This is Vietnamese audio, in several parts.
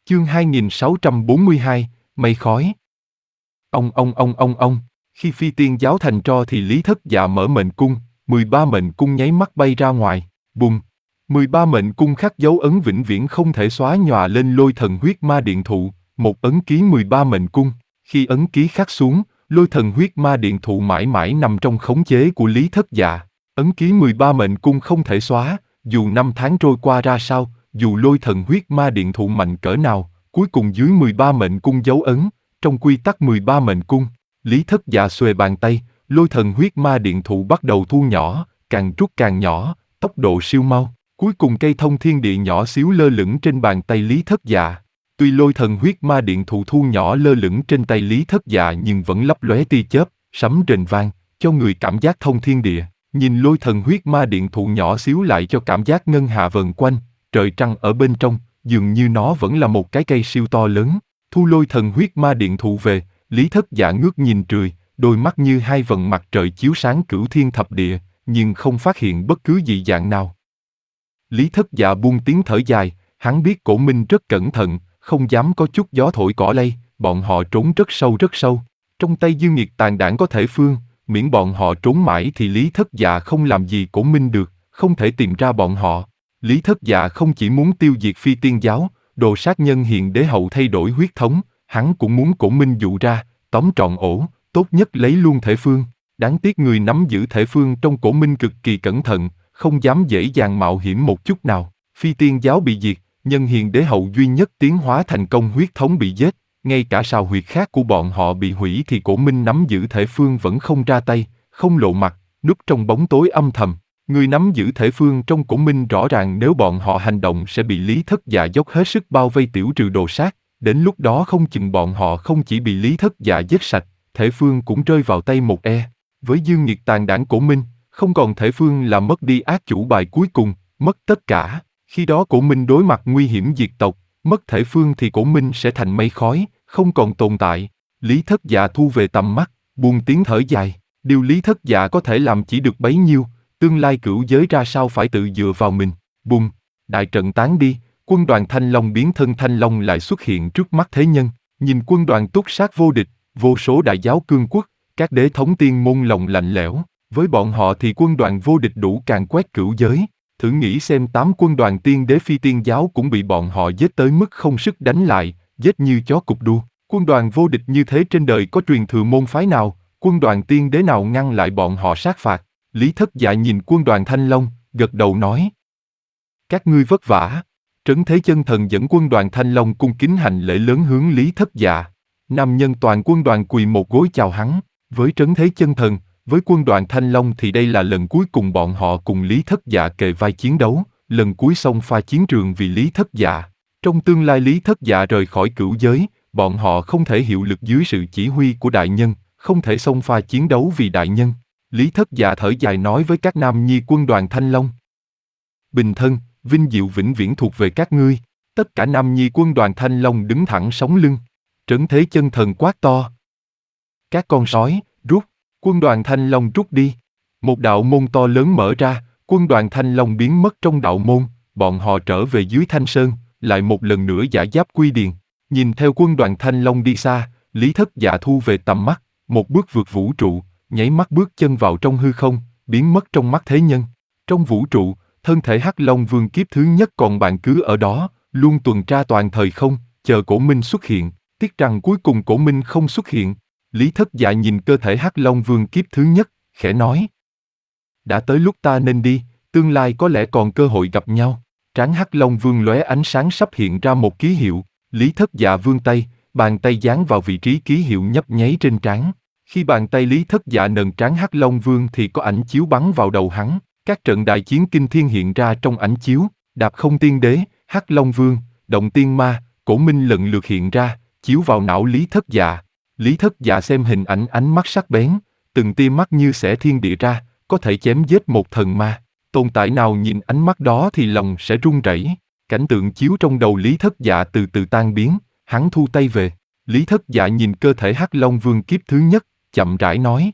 Chương 2642, mây khói. Ông. Khi phi tiên giáo thành tro thì Lý Thất Dạ mở mệnh cung, 13 mệnh cung nháy mắt bay ra ngoài, bùng. 13 mệnh cung khắc dấu ấn vĩnh viễn không thể xóa nhòa lên lôi thần huyết ma điện thụ, một ấn ký 13 mệnh cung. Khi ấn ký khắc xuống, lôi thần huyết ma điện thụ mãi mãi nằm trong khống chế của Lý Thất Dạ. Ấn ký 13 mệnh cung không thể xóa, dù năm tháng trôi qua ra sao, dù lôi thần huyết ma điện thụ mạnh cỡ nào, cuối cùng dưới 13 mệnh cung dấu ấn, trong quy tắc 13 mệnh cung, Lý Thất Dạ xuề bàn tay, lôi thần huyết ma điện thụ bắt đầu thu nhỏ, càng rút càng nhỏ, tốc độ siêu mau, cuối cùng cây thông thiên địa nhỏ xíu lơ lửng trên bàn tay Lý Thất Dạ. Tuy lôi thần huyết ma điện thụ thu nhỏ lơ lửng trên tay Lý Thất Dạ nhưng vẫn lấp lóe tia chớp, sấm rền vang, cho người cảm giác thông thiên địa. Nhìn lôi thần huyết ma điện thụ nhỏ xíu lại cho cảm giác ngân hà vần quanh, trời trăng ở bên trong, dường như nó vẫn là một cái cây siêu to lớn. Thu lôi thần huyết ma điện thụ về, Lý Thất Dạ ngước nhìn trời, đôi mắt như hai vầng mặt trời chiếu sáng cửu thiên thập địa, nhưng không phát hiện bất cứ dị dạng nào. Lý Thất Dạ buông tiếng thở dài, hắn biết Cổ Minh rất cẩn thận, không dám có chút gió thổi cỏ lay, bọn họ trốn rất sâu rất sâu. Trong tay Dương Nghiệt tàn đảng có thể phương, miễn bọn họ trốn mãi thì Lý Thất Dạ không làm gì Cổ Minh được, không thể tìm ra bọn họ. Lý Thất Dạ không chỉ muốn tiêu diệt phi tiên giáo, đồ sát nhân hiện đế hậu thay đổi huyết thống, hắn cũng muốn Cổ Minh dụ ra, tóm trọn ổ, tốt nhất lấy luôn thể phương. Đáng tiếc người nắm giữ thể phương trong Cổ Minh cực kỳ cẩn thận, không dám dễ dàng mạo hiểm một chút nào. Phi tiên giáo bị diệt, nhân hiền đế hậu duy nhất tiến hóa thành công huyết thống bị giết, ngay cả sào huyệt khác của bọn họ bị hủy thì Cổ Minh nắm giữ thể phương vẫn không ra tay, không lộ mặt, núp trong bóng tối âm thầm. Người nắm giữ thể phương trong Cổ Minh rõ ràng nếu bọn họ hành động sẽ bị Lý Thất Dạ dốc hết sức bao vây tiểu trừ đồ sát, đến lúc đó không chừng bọn họ không chỉ bị Lý Thất Dạ giết sạch, thể phương cũng rơi vào tay một e. Với Dương Nghiệt tàn đảng Cổ Minh, không còn thể phương là mất đi ác chủ bài cuối cùng, mất tất cả. Khi đó Cổ Minh đối mặt nguy hiểm diệt tộc, mất thể phương thì Cổ Minh sẽ thành mây khói, không còn tồn tại. Lý Thất Dạ thu về tầm mắt, buông tiếng thở dài. Điều Lý Thất Dạ có thể làm chỉ được bấy nhiêu, tương lai cửu giới ra sao phải tự dựa vào mình. Bùng, đại trận tán đi, quân đoàn Thanh Long biến thân Thanh Long lại xuất hiện trước mắt thế nhân. Nhìn quân đoàn túc sát vô địch, vô số đại giáo cương quốc, các đế thống tiên môn lòng lạnh lẽo. Với bọn họ thì quân đoàn vô địch đủ càn quét cửu giới. Thử nghĩ xem 8 quân đoàn tiên đế phi tiên giáo cũng bị bọn họ giết tới mức không sức đánh lại, giết như chó cục đua. Quân đoàn vô địch như thế trên đời có truyền thừa môn phái nào, quân đoàn tiên đế nào ngăn lại bọn họ sát phạt. Lý Thất Dạ nhìn quân đoàn Thanh Long, gật đầu nói. Các ngươi vất vả. Trấn Thế Chân Thần dẫn quân đoàn Thanh Long cung kính hành lễ lớn hướng Lý Thất Dạ. Nam nhân toàn quân đoàn quỳ một gối chào hắn. Với Trấn Thế Chân Thần, với quân đoàn Thanh Long thì đây là lần cuối cùng bọn họ cùng Lý Thất Dạ kề vai chiến đấu, lần cuối xông pha chiến trường vì Lý Thất Dạ. Trong tương lai Lý Thất Dạ rời khỏi cửu giới, bọn họ không thể hiệu lực dưới sự chỉ huy của đại nhân, không thể xông pha chiến đấu vì đại nhân. Lý Thất Dạ thở dài nói với các nam nhi quân đoàn Thanh Long. Bình thân, vinh diệu vĩnh viễn thuộc về các ngươi. Tất cả nam nhi quân đoàn Thanh Long đứng thẳng sống lưng. Trấn Thế Chân Thần quát to. Các con sói, rút. Quân đoàn Thanh Long rút đi. Một đạo môn to lớn mở ra, quân đoàn Thanh Long biến mất trong đạo môn, bọn họ trở về dưới Thanh Sơn, lại một lần nữa giả giáp quy điền. Nhìn theo quân đoàn Thanh Long đi xa, Lý Thất Dạ thu về tầm mắt, một bước vượt vũ trụ, nháy mắt bước chân vào trong hư không, biến mất trong mắt thế nhân. Trong vũ trụ, thân thể Hắc Long Vương kiếp thứ nhất còn bạn cứ ở đó, luôn tuần tra toàn thời không, chờ Cổ Minh xuất hiện. Tiếc rằng cuối cùng Cổ Minh không xuất hiện. Lý Thất Dạ nhìn cơ thể Hắc Long Vương kiếp thứ nhất, khẽ nói. Đã tới lúc ta nên đi, tương lai có lẽ còn cơ hội gặp nhau. Trán Hắc Long Vương lóe ánh sáng sắp hiện ra một ký hiệu. Lý Thất Dạ vươn tay, bàn tay dán vào vị trí ký hiệu nhấp nháy trên trán. Khi bàn tay Lý Thất Dạ nâng trán Hắc Long Vương thì có ảnh chiếu bắn vào đầu hắn. Các trận đại chiến kinh thiên hiện ra trong ảnh chiếu. Đạp không tiên đế, Hắc Long Vương, động tiên ma, Cổ Minh lần lượt hiện ra, chiếu vào não Lý Thất Dạ. Lý Thất Dạ xem hình ảnh ánh mắt sắc bén, từng tia mắt như xẻ thiên địa ra, có thể chém giết một thần ma. Tồn tại nào nhìn ánh mắt đó thì lòng sẽ run rẩy. Cảnh tượng chiếu trong đầu Lý Thất Dạ từ từ tan biến, hắn thu tay về. Lý Thất Dạ nhìn cơ thể Hắc Long Vương kiếp thứ nhất, chậm rãi nói.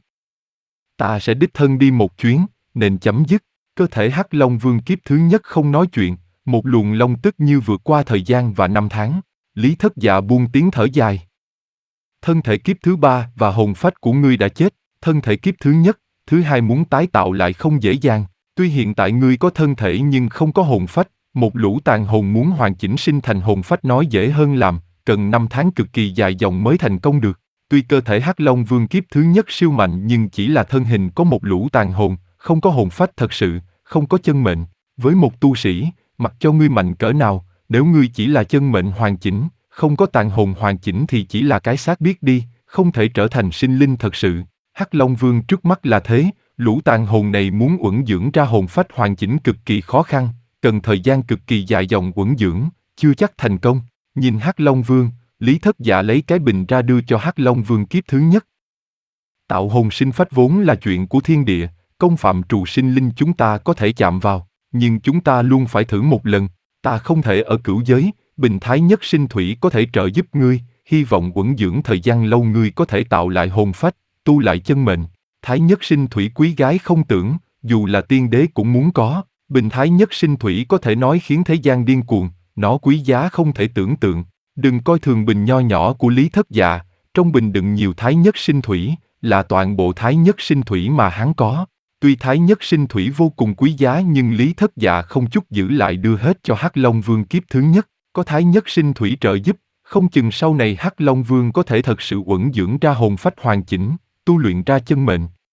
Ta sẽ đích thân đi một chuyến, nên chấm dứt. Cơ thể Hắc Long Vương kiếp thứ nhất không nói chuyện, một luồng long tức như vượt qua thời gian và năm tháng. Lý Thất Dạ buông tiếng thở dài. Thân thể kiếp thứ ba và hồn phách của ngươi đã chết, thân thể kiếp thứ nhất, thứ hai muốn tái tạo lại không dễ dàng. Tuy hiện tại ngươi có thân thể nhưng không có hồn phách, một lũ tàn hồn muốn hoàn chỉnh sinh thành hồn phách nói dễ hơn làm, cần 5 tháng cực kỳ dài dòng mới thành công được. Tuy cơ thể Hắc Long Vương kiếp thứ nhất siêu mạnh nhưng chỉ là thân hình có một lũ tàn hồn, không có hồn phách thật sự, không có chân mệnh. Với một tu sĩ, mặc cho ngươi mạnh cỡ nào, nếu ngươi chỉ là chân mệnh hoàn chỉnh, không có tàn hồn hoàn chỉnh thì chỉ là cái xác biết đi, không thể trở thành sinh linh thật sự. Hắc Long Vương trước mắt là thế, lũ tàn hồn này muốn uẩn dưỡng ra hồn phách hoàn chỉnh cực kỳ khó khăn, cần thời gian cực kỳ dài dòng uẩn dưỡng, chưa chắc thành công. Nhìn Hắc Long Vương, Lý Thất Dạ lấy cái bình ra đưa cho Hắc Long Vương kiếp thứ nhất. Tạo hồn sinh phách vốn là chuyện của thiên địa, công phạm trù sinh linh chúng ta có thể chạm vào, nhưng chúng ta luôn phải thử một lần. Ta không thể ở cửu giới, bình thái nhất sinh thủy có thể trợ giúp ngươi, hy vọng uẩn dưỡng thời gian lâu ngươi có thể tạo lại hồn phách, tu lại chân mệnh. Thái nhất sinh thủy quý gái không tưởng, dù là tiên đế cũng muốn có. Bình thái nhất sinh thủy có thể nói khiến thế gian điên cuồng, nó quý giá không thể tưởng tượng. Đừng coi thường bình nho nhỏ của Lý Thất Dạ, trong bình đựng nhiều thái nhất sinh thủy, là toàn bộ thái nhất sinh thủy mà hắn có. Tuy thái nhất sinh thủy vô cùng quý giá nhưng Lý Thất Dạ không chút giữ lại đưa hết cho Hắc Long Vương kiếp thứ nhất, có thái nhất sinh thủy trợ giúp, không chừng sau này Hắc Long Vương có thể thật sự uẩn dưỡng ra hồn phách hoàn chỉnh, tu luyện ra chân mệnh.